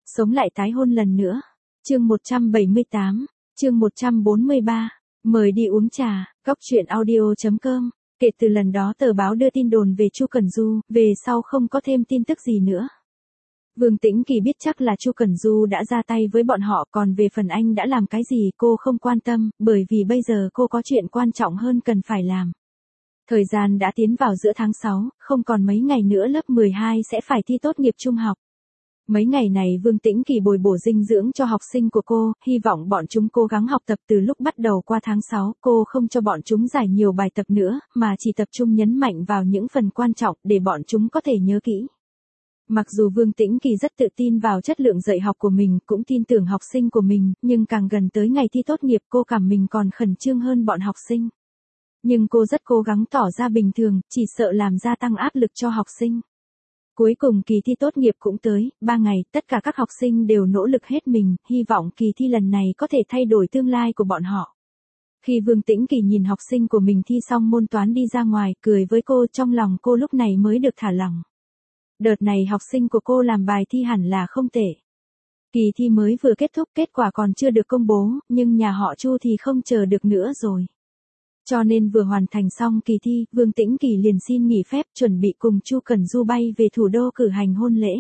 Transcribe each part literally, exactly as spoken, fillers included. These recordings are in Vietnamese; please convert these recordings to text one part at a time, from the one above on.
Sống lại tái hôn lần nữa. Chương một trăm bảy mươi tám, chương một trăm bốn mươi ba, mời đi uống trà, góc truyện audio chấm com. Kể từ lần đó tờ báo đưa tin đồn về Chu Cẩn Du, về sau không có thêm tin tức gì nữa. Vương Tĩnh Kỳ biết chắc là Chu Cẩn Du đã ra tay với bọn họ, còn về phần anh đã làm cái gì cô không quan tâm, bởi vì bây giờ cô có chuyện quan trọng hơn cần phải làm. Thời gian đã tiến vào giữa tháng sáu, không còn mấy ngày nữa lớp mười hai sẽ phải thi tốt nghiệp trung học. Mấy ngày này Vương Tĩnh Kỳ bồi bổ dinh dưỡng cho học sinh của cô, hy vọng bọn chúng cố gắng học tập từ lúc bắt đầu qua tháng sáu, cô không cho bọn chúng giải nhiều bài tập nữa, mà chỉ tập trung nhấn mạnh vào những phần quan trọng để bọn chúng có thể nhớ kỹ. Mặc dù Vương Tĩnh Kỳ rất tự tin vào chất lượng dạy học của mình, cũng tin tưởng học sinh của mình, nhưng càng gần tới ngày thi tốt nghiệp cô cảm mình còn khẩn trương hơn bọn học sinh. Nhưng cô rất cố gắng tỏ ra bình thường, chỉ sợ làm gia tăng áp lực cho học sinh. Cuối cùng kỳ thi tốt nghiệp cũng tới, ba ngày, tất cả các học sinh đều nỗ lực hết mình, hy vọng kỳ thi lần này có thể thay đổi tương lai của bọn họ. Khi Vương Tĩnh Kỳ nhìn học sinh của mình thi xong môn toán đi ra ngoài, cười với cô, trong lòng cô lúc này mới được thả lỏng. Đợt này học sinh của cô làm bài thi hẳn là không tệ. Kỳ thi mới vừa kết thúc, kết quả còn chưa được công bố, nhưng nhà họ Chu thì không chờ được nữa rồi. Cho nên vừa hoàn thành xong kỳ thi, Vương Tĩnh Kỳ liền xin nghỉ phép chuẩn bị cùng Chu Cẩn Du bay về thủ đô cử hành hôn lễ.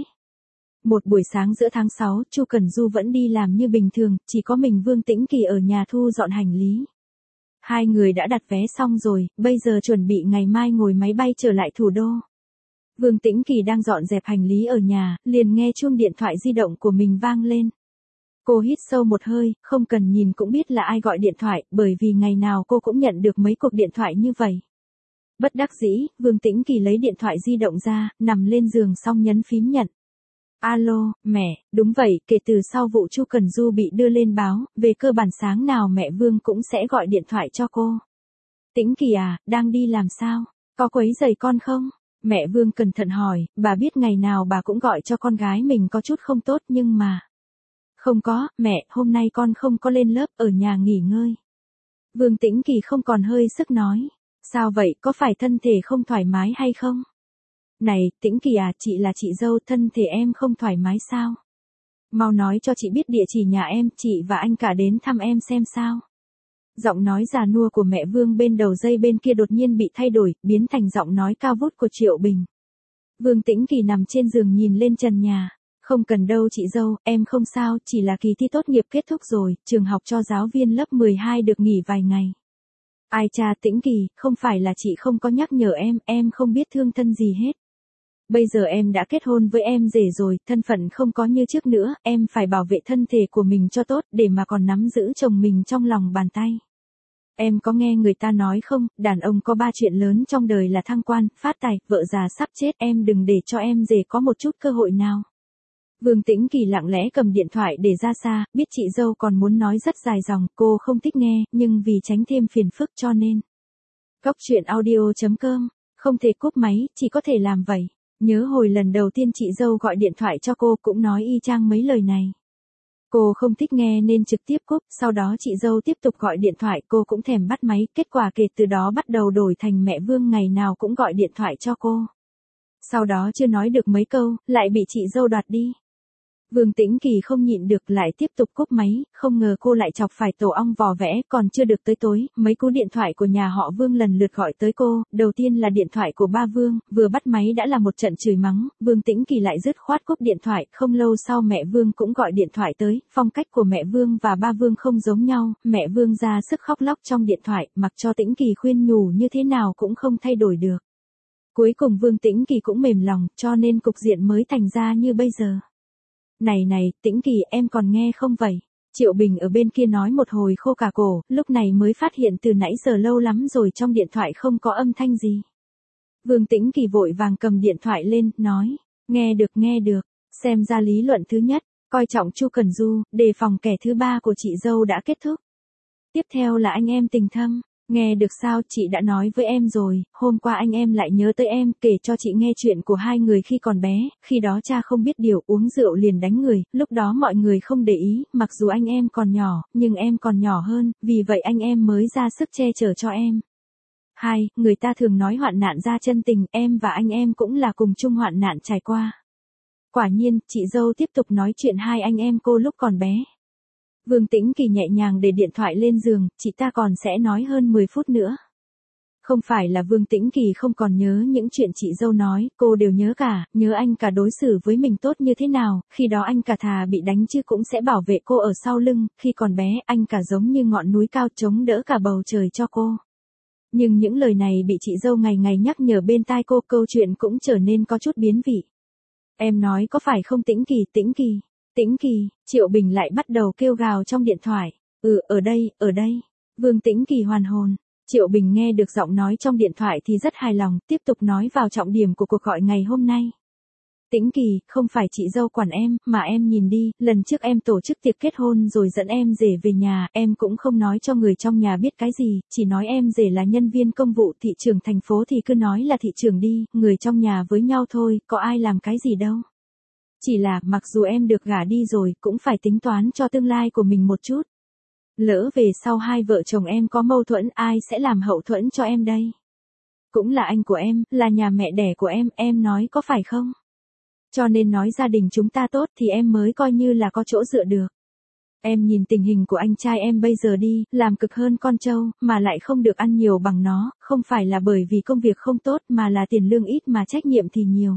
Một buổi sáng giữa tháng sáu, Chu Cẩn Du vẫn đi làm như bình thường, chỉ có mình Vương Tĩnh Kỳ ở nhà thu dọn hành lý. Hai người đã đặt vé xong rồi, bây giờ chuẩn bị ngày mai ngồi máy bay trở lại thủ đô. Vương Tĩnh Kỳ đang dọn dẹp hành lý ở nhà, liền nghe chuông điện thoại di động của mình vang lên. Cô hít sâu một hơi, không cần nhìn cũng biết là ai gọi điện thoại, bởi vì ngày nào cô cũng nhận được mấy cuộc điện thoại như vậy. Bất đắc dĩ, Vương Tĩnh Kỳ lấy điện thoại di động ra, nằm lên giường xong nhấn phím nhận. Alo, mẹ, đúng vậy, kể từ sau vụ Chu Cẩn Du bị đưa lên báo, về cơ bản sáng nào mẹ Vương cũng sẽ gọi điện thoại cho cô. Tĩnh Kỳ à, đang đi làm sao? Có quấy rầy con không? Mẹ Vương cẩn thận hỏi, bà biết ngày nào bà cũng gọi cho con gái mình có chút không tốt nhưng mà... Không có, mẹ, hôm nay con không có lên lớp, ở nhà nghỉ ngơi. Vương Tĩnh Kỳ không còn hơi sức nói. Sao vậy, có phải thân thể không thoải mái hay không? Này, Tĩnh Kỳ à, chị là chị dâu, thân thể em không thoải mái sao? Mau nói cho chị biết địa chỉ nhà em, chị và anh cả đến thăm em xem sao. Giọng nói già nua của mẹ Vương bên đầu dây bên kia đột nhiên bị thay đổi, biến thành giọng nói cao vút của Triệu Bình. Vương Tĩnh Kỳ nằm trên giường nhìn lên trần nhà. Không cần đâu chị dâu, em không sao, chỉ là kỳ thi tốt nghiệp kết thúc rồi, trường học cho giáo viên lớp mười hai được nghỉ vài ngày. Ai cha Tĩnh Kỳ, không phải là chị không có nhắc nhở em, em không biết thương thân gì hết. Bây giờ em đã kết hôn với em rể rồi, thân phận không có như trước nữa, em phải bảo vệ thân thể của mình cho tốt, để mà còn nắm giữ chồng mình trong lòng bàn tay. Em có nghe người ta nói không, đàn ông có ba chuyện lớn trong đời là thăng quan, phát tài, vợ già sắp chết, em đừng để cho em rể có một chút cơ hội nào. Vương Tĩnh Kỳ lặng lẽ cầm điện thoại để ra xa, biết chị dâu còn muốn nói rất dài dòng, cô không thích nghe, nhưng vì tránh thêm phiền phức cho nên. Góc truyện audio chấm com, không thể cúp máy, chỉ có thể làm vậy. Nhớ hồi lần đầu tiên chị dâu gọi điện thoại cho cô cũng nói y chang mấy lời này. Cô không thích nghe nên trực tiếp cúp, sau đó chị dâu tiếp tục gọi điện thoại, cô cũng thèm bắt máy, kết quả kể từ đó bắt đầu đổi thành mẹ Vương ngày nào cũng gọi điện thoại cho cô. Sau đó chưa nói được mấy câu, lại bị chị dâu đoạt đi. Vương Tĩnh Kỳ không nhịn được lại tiếp tục cúp máy, không ngờ cô lại chọc phải tổ ong vò vẽ, còn chưa được tới tối, mấy cú điện thoại của nhà họ Vương lần lượt gọi tới cô, đầu tiên là điện thoại của ba Vương, vừa bắt máy đã là một trận chửi mắng, Vương Tĩnh Kỳ lại dứt khoát cúp điện thoại, không lâu sau mẹ Vương cũng gọi điện thoại tới, phong cách của mẹ Vương và ba Vương không giống nhau, mẹ Vương ra sức khóc lóc trong điện thoại, mặc cho Tĩnh Kỳ khuyên nhủ như thế nào cũng không thay đổi được. Cuối cùng Vương Tĩnh Kỳ cũng mềm lòng, cho nên cục diện mới thành ra như bây giờ. Này này, Tĩnh Kỳ, em còn nghe không vậy? Triệu Bình ở bên kia nói một hồi khô cả cổ, lúc này mới phát hiện từ nãy giờ lâu lắm rồi trong điện thoại không có âm thanh gì. Vương Tĩnh Kỳ vội vàng cầm điện thoại lên, nói, nghe được nghe được, xem ra lý luận thứ nhất, coi trọng Chu Cẩn Du, đề phòng kẻ thứ ba của chị dâu đã kết thúc. Tiếp theo là anh em tình thâm. Nghe được sao, chị đã nói với em rồi, hôm qua anh em lại nhớ tới em, kể cho chị nghe chuyện của hai người khi còn bé, khi đó cha không biết điều, uống rượu liền đánh người, lúc đó mọi người không để ý, mặc dù anh em còn nhỏ, nhưng em còn nhỏ hơn, vì vậy anh em mới ra sức che chở cho em. Hai, người ta thường nói hoạn nạn ra chân tình, em và anh em cũng là cùng chung hoạn nạn trải qua. Quả nhiên, chị dâu tiếp tục nói chuyện hai anh em cô lúc còn bé. Vương Tĩnh Kỳ nhẹ nhàng để điện thoại lên giường, chị ta còn sẽ nói hơn mười phút nữa. Không phải là Vương Tĩnh Kỳ không còn nhớ những chuyện chị dâu nói, cô đều nhớ cả, nhớ anh cả đối xử với mình tốt như thế nào, khi đó anh cả thà bị đánh chứ cũng sẽ bảo vệ cô ở sau lưng, khi còn bé anh cả giống như ngọn núi cao chống đỡ cả bầu trời cho cô. Nhưng những lời này bị chị dâu ngày ngày nhắc nhở bên tai cô, câu chuyện cũng trở nên có chút biến vị. Em nói có phải không Tĩnh Kỳ, Tĩnh Kỳ, Tĩnh Kỳ, Triệu Bình lại bắt đầu kêu gào trong điện thoại. Ừ, ở đây, ở đây. Vương Tĩnh Kỳ hoàn hồn. Triệu Bình nghe được giọng nói trong điện thoại thì rất hài lòng, tiếp tục nói vào trọng điểm của cuộc gọi ngày hôm nay. Tĩnh Kỳ, không phải chị dâu quản em, mà em nhìn đi, lần trước em tổ chức tiệc kết hôn rồi dẫn em rể về nhà, em cũng không nói cho người trong nhà biết cái gì, chỉ nói em rể là nhân viên công vụ thị trưởng thành phố thì cứ nói là thị trưởng đi, người trong nhà với nhau thôi, có ai làm cái gì đâu. Chỉ là, mặc dù em được gả đi rồi, cũng phải tính toán cho tương lai của mình một chút. Lỡ về sau hai vợ chồng em có mâu thuẫn, ai sẽ làm hậu thuẫn cho em đây? Cũng là anh của em, là nhà mẹ đẻ của em, em nói có phải không? Cho nên nói gia đình chúng ta tốt thì em mới coi như là có chỗ dựa được. Em nhìn tình hình của anh trai em bây giờ đi, làm cực hơn con trâu, mà lại không được ăn nhiều bằng nó, không phải là bởi vì công việc không tốt mà là tiền lương ít mà trách nhiệm thì nhiều.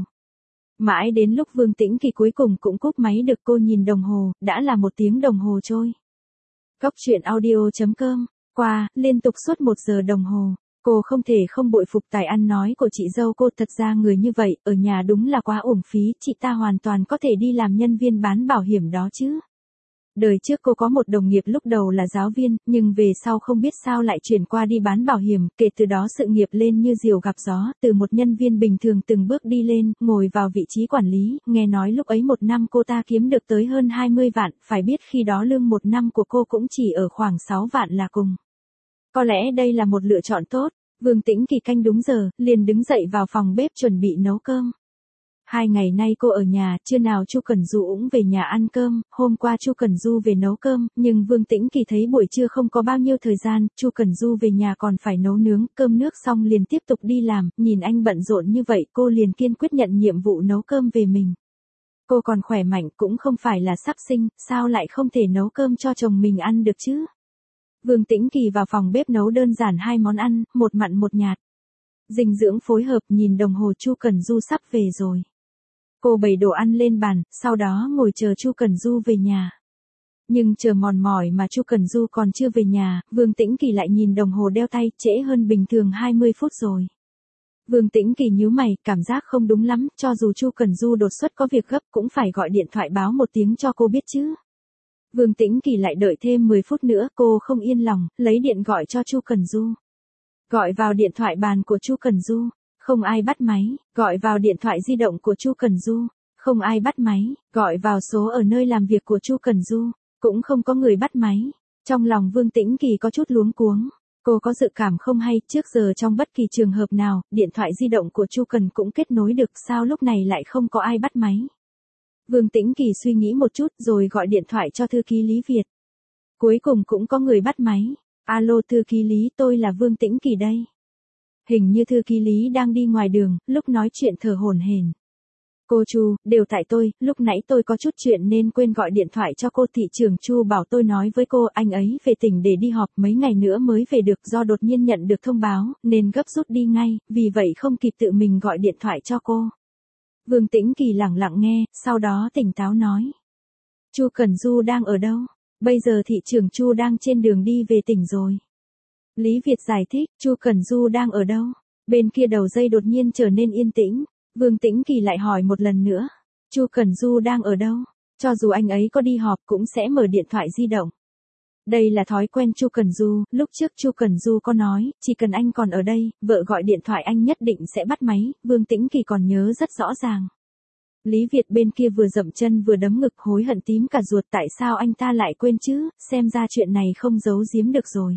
Mãi đến lúc Vương Tĩnh Kỳ cuối cùng cũng cúp máy được, cô nhìn đồng hồ, đã là một tiếng đồng hồ trôi. Góc truyện audio chấm com, qua, liên tục suốt một giờ đồng hồ. Cô không thể không bội phục tài ăn nói của chị dâu cô, thật ra người như vậy, ở nhà đúng là quá uổng phí, chị ta hoàn toàn có thể đi làm nhân viên bán bảo hiểm đó chứ. Đời trước cô có một đồng nghiệp lúc đầu là giáo viên, nhưng về sau không biết sao lại chuyển qua đi bán bảo hiểm, kể từ đó sự nghiệp lên như diều gặp gió, từ một nhân viên bình thường từng bước đi lên, ngồi vào vị trí quản lý, nghe nói lúc ấy một năm cô ta kiếm được tới hơn hai mươi vạn, phải biết khi đó lương một năm của cô cũng chỉ ở khoảng sáu vạn là cùng. Có lẽ đây là một lựa chọn tốt. Vương Tĩnh Kỳ canh đúng giờ, liền đứng dậy vào phòng bếp chuẩn bị nấu cơm. Hai ngày nay cô ở nhà, trưa nào Chu Cẩn Du cũng về nhà ăn cơm, hôm qua Chu Cẩn Du về nấu cơm, nhưng Vương Tĩnh Kỳ thấy buổi trưa không có bao nhiêu thời gian, Chu Cẩn Du về nhà còn phải nấu nướng, cơm nước xong liền tiếp tục đi làm, nhìn anh bận rộn như vậy cô liền kiên quyết nhận nhiệm vụ nấu cơm về mình. Cô còn khỏe mạnh cũng không phải là sắp sinh, sao lại không thể nấu cơm cho chồng mình ăn được chứ? Vương Tĩnh Kỳ vào phòng bếp nấu đơn giản hai món ăn, một mặn một nhạt. Dinh dưỡng phối hợp, nhìn đồng hồ Chu Cẩn Du sắp về rồi. Cô bày đồ ăn lên bàn, sau đó ngồi chờ Chu Cẩn Du về nhà. Nhưng chờ mòn mỏi mà Chu Cẩn Du còn chưa về nhà, Vương Tĩnh Kỳ lại nhìn đồng hồ đeo tay, trễ hơn bình thường hai mươi phút rồi. Vương Tĩnh Kỳ nhíu mày, cảm giác không đúng lắm, cho dù Chu Cẩn Du đột xuất có việc gấp cũng phải gọi điện thoại báo một tiếng cho cô biết chứ. Vương Tĩnh Kỳ lại đợi thêm mười phút nữa, cô không yên lòng, lấy điện gọi cho Chu Cẩn Du. Gọi vào điện thoại bàn của Chu Cẩn Du, không ai bắt máy, gọi vào điện thoại di động của Chu Cẩn Du, không ai bắt máy, gọi vào số ở nơi làm việc của Chu Cẩn Du, cũng không có người bắt máy. Trong lòng Vương Tĩnh Kỳ có chút luống cuống, cô có dự cảm không hay, trước giờ trong bất kỳ trường hợp nào, điện thoại di động của Chu Cẩn cũng kết nối được, sao lúc này lại không có ai bắt máy. Vương Tĩnh Kỳ suy nghĩ một chút rồi gọi điện thoại cho thư ký Lý Việt. Cuối cùng cũng có người bắt máy. Alo thư ký Lý, tôi là Vương Tĩnh Kỳ đây. Hình như thư ký Lý đang đi ngoài đường, lúc nói chuyện thở hổn hển. Cô Chu, đều tại tôi, lúc nãy tôi có chút chuyện nên quên gọi điện thoại cho cô. Thị trưởng Chu bảo tôi nói với cô, anh ấy về tỉnh để đi họp, mấy ngày nữa mới về được, do đột nhiên nhận được thông báo, nên gấp rút đi ngay, vì vậy không kịp tự mình gọi điện thoại cho cô. Vương Tĩnh Kỳ lẳng lặng nghe, sau đó tỉnh táo nói. Chu Cẩn Du đang ở đâu? Bây giờ thị trưởng Chu đang trên đường đi về tỉnh rồi. Lý Việt giải thích, Chu Cẩn Du đang ở đâu? Bên kia đầu dây đột nhiên trở nên yên tĩnh. Vương Tĩnh Kỳ lại hỏi một lần nữa. Chu Cẩn Du đang ở đâu? Cho dù anh ấy có đi họp cũng sẽ mở điện thoại di động. Đây là thói quen Chu Cẩn Du, lúc trước Chu Cẩn Du có nói, chỉ cần anh còn ở đây, vợ gọi điện thoại anh nhất định sẽ bắt máy, Vương Tĩnh Kỳ còn nhớ rất rõ ràng. Lý Việt bên kia vừa dậm chân vừa đấm ngực, hối hận tím cả ruột, tại sao anh ta lại quên chứ, xem ra chuyện này không giấu giếm được rồi.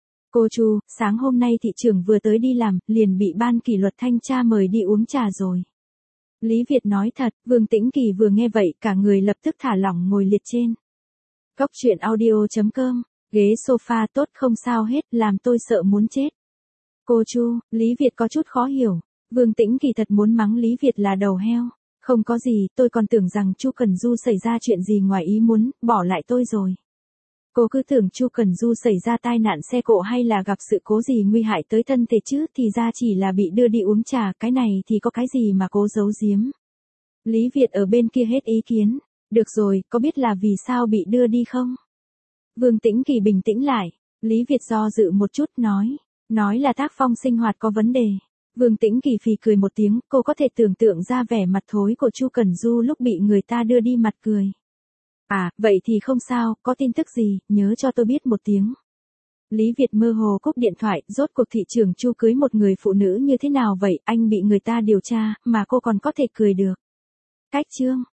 Cô Chu, sáng hôm nay thị trưởng vừa tới đi làm, liền bị ban kỷ luật thanh tra mời đi uống trà rồi. Lý Việt nói thật, Vương Tĩnh Kỳ vừa nghe vậy, cả người lập tức thả lỏng ngồi liệt trên. Góc truyện audio chấm com, ghế sofa tốt không sao hết, làm tôi sợ muốn chết. Cô Chu, Lý Việt có chút khó hiểu. Vương Tĩnh Kỳ thật muốn mắng Lý Việt là đầu heo. Không có gì, tôi còn tưởng rằng Chu Cần Du xảy ra chuyện gì ngoài ý muốn, bỏ lại tôi rồi. Cô cứ tưởng Chu Cần Du xảy ra tai nạn xe cộ hay là gặp sự cố gì nguy hại tới thân thể chứ, thì ra chỉ là bị đưa đi uống trà, cái này thì có cái gì mà cố giấu giếm. Lý Việt ở bên kia hết ý kiến. Được rồi, có biết là vì sao bị đưa đi không? Vương Tĩnh Kỳ bình tĩnh lại. Lý Việt do dự một chút nói. Nói là tác phong sinh hoạt có vấn đề. Vương Tĩnh Kỳ phì cười một tiếng, cô có thể tưởng tượng ra vẻ mặt thối của Chu Cần Du lúc bị người ta đưa đi mặt cười. À, vậy thì không sao, có tin tức gì, nhớ cho tôi biết một tiếng. Lý Việt mơ hồ cúp điện thoại, rốt cuộc thị trưởng Chu cưới một người phụ nữ như thế nào vậy, anh bị người ta điều tra, mà cô còn có thể cười được. Cách chương.